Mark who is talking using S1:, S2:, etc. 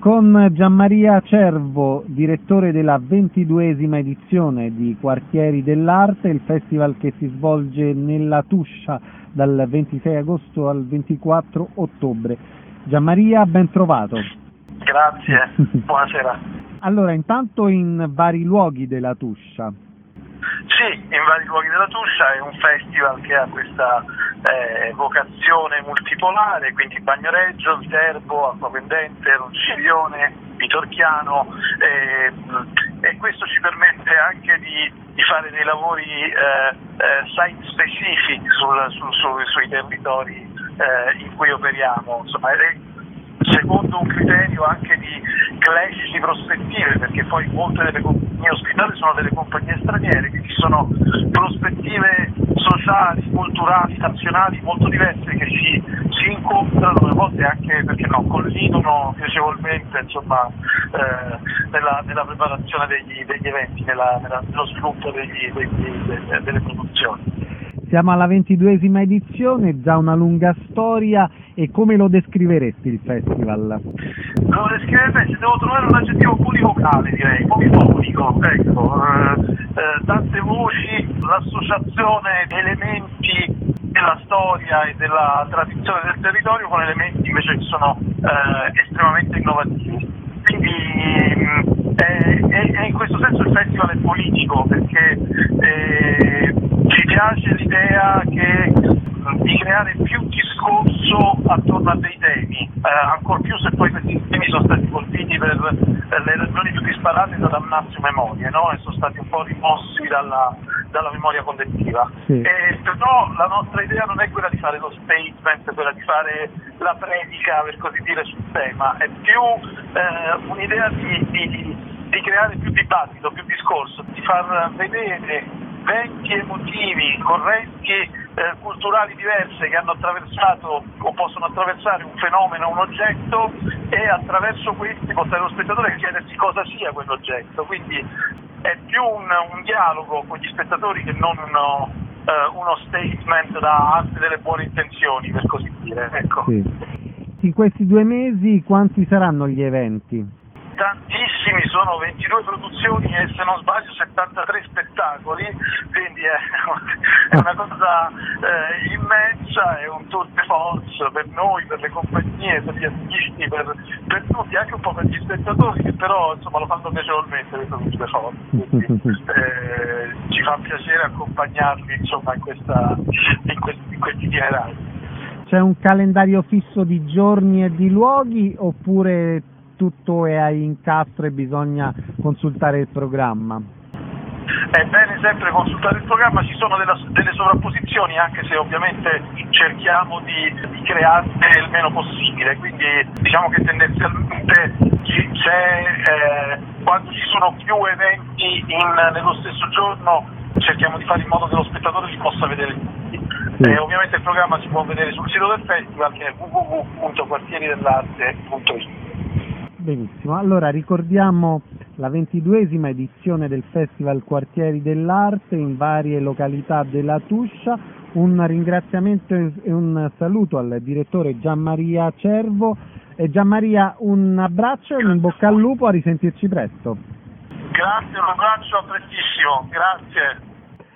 S1: con Gianmaria Cervo, direttore della 22esima edizione di Quartieri dell'Arte, il festival che si svolge nella Tuscia dal 26 agosto al 24 ottobre. Gianmaria, ben trovato.
S2: Grazie, buonasera.
S1: Allora, intanto in vari luoghi della Tuscia.
S2: Sì, in vari luoghi della Tuscia, è un festival che ha questa vocazione multipolare, quindi Bagnoregio, Viterbo, Acquapendente, Ronciglione, Vitorchiano, e questo ci permette anche di fare dei lavori site specific sui territori in cui operiamo, insomma, secondo un criterio anche di clash di prospettive, perché poi molte delle compagnie ospitate sono delle compagnie straniere, quindi sono prospettive sociali, culturali, nazionali molto diverse che si incontrano, a volte anche, perché no, collidono piacevolmente, insomma, nella preparazione degli eventi, nello sviluppo delle produzioni.
S1: Siamo alla 22esima edizione, già una lunga storia, e come lo descriveresti il festival?
S2: Lo descriverei, se devo trovare un aggettivo polivocale, direi, polifonico, ecco, tante voci, l'associazione di elementi della storia e della tradizione del territorio con elementi invece che sono estremamente innovativi. Quindi in questo senso il festival è politico, perché ci piace l'idea di creare più discorso attorno a dei temi, ancor più se poi questi temi sono stati colpiti per le ragioni più disparate da damnatio memoria, no? E sono stati un po' rimossi dalla memoria collettiva.
S1: Sì.
S2: Però la nostra idea non è quella di fare lo statement, quella di fare la predica, per così dire, sul tema, è più un'idea di creare più dibattito, più discorso, di far vedere venti emotivi, correnti culturali diverse che hanno attraversato o possono attraversare un fenomeno, un oggetto, e attraverso questi portare lo spettatore a chiedersi cosa sia quell'oggetto. Quindi è più un dialogo con gli spettatori che non uno statement da arte delle buone intenzioni, per così dire. Ecco.
S1: Sì. In questi 2 mesi quanti saranno gli eventi?
S2: Tantissimi, sono 22 produzioni e, se non sbaglio, 73 spettacoli, quindi è una cosa immensa, è un tour de force per noi, per le compagnie, per gli artisti, per tutti, anche un po' per gli spettatori, che però insomma lo fanno piacevolmente questo tour de force, quindi ci fa piacere accompagnarli, insomma, in questi itinerari.
S1: C'è un calendario fisso di giorni e di luoghi, oppure tutto è a incastro e bisogna consultare il programma?
S2: È bene sempre consultare il programma, ci sono delle sovrapposizioni, anche se ovviamente cerchiamo di crearne il meno possibile, quindi diciamo che tendenzialmente quando ci sono più eventi nello stesso giorno cerchiamo di fare in modo che lo spettatore li possa vedere tutti.
S1: Sì.
S2: Ovviamente il programma si può vedere sul sito del festival, che è www.quartieridell'arte.it.
S1: Benissimo, allora ricordiamo la 22esima edizione del Festival Quartieri dell'Arte in varie località della Tuscia. Un ringraziamento e un saluto al direttore Gianmaria Cervo. E Gianmaria, un abbraccio e un in bocca al lupo, a risentirci presto.
S2: Grazie, un abbraccio, a prestissimo, grazie.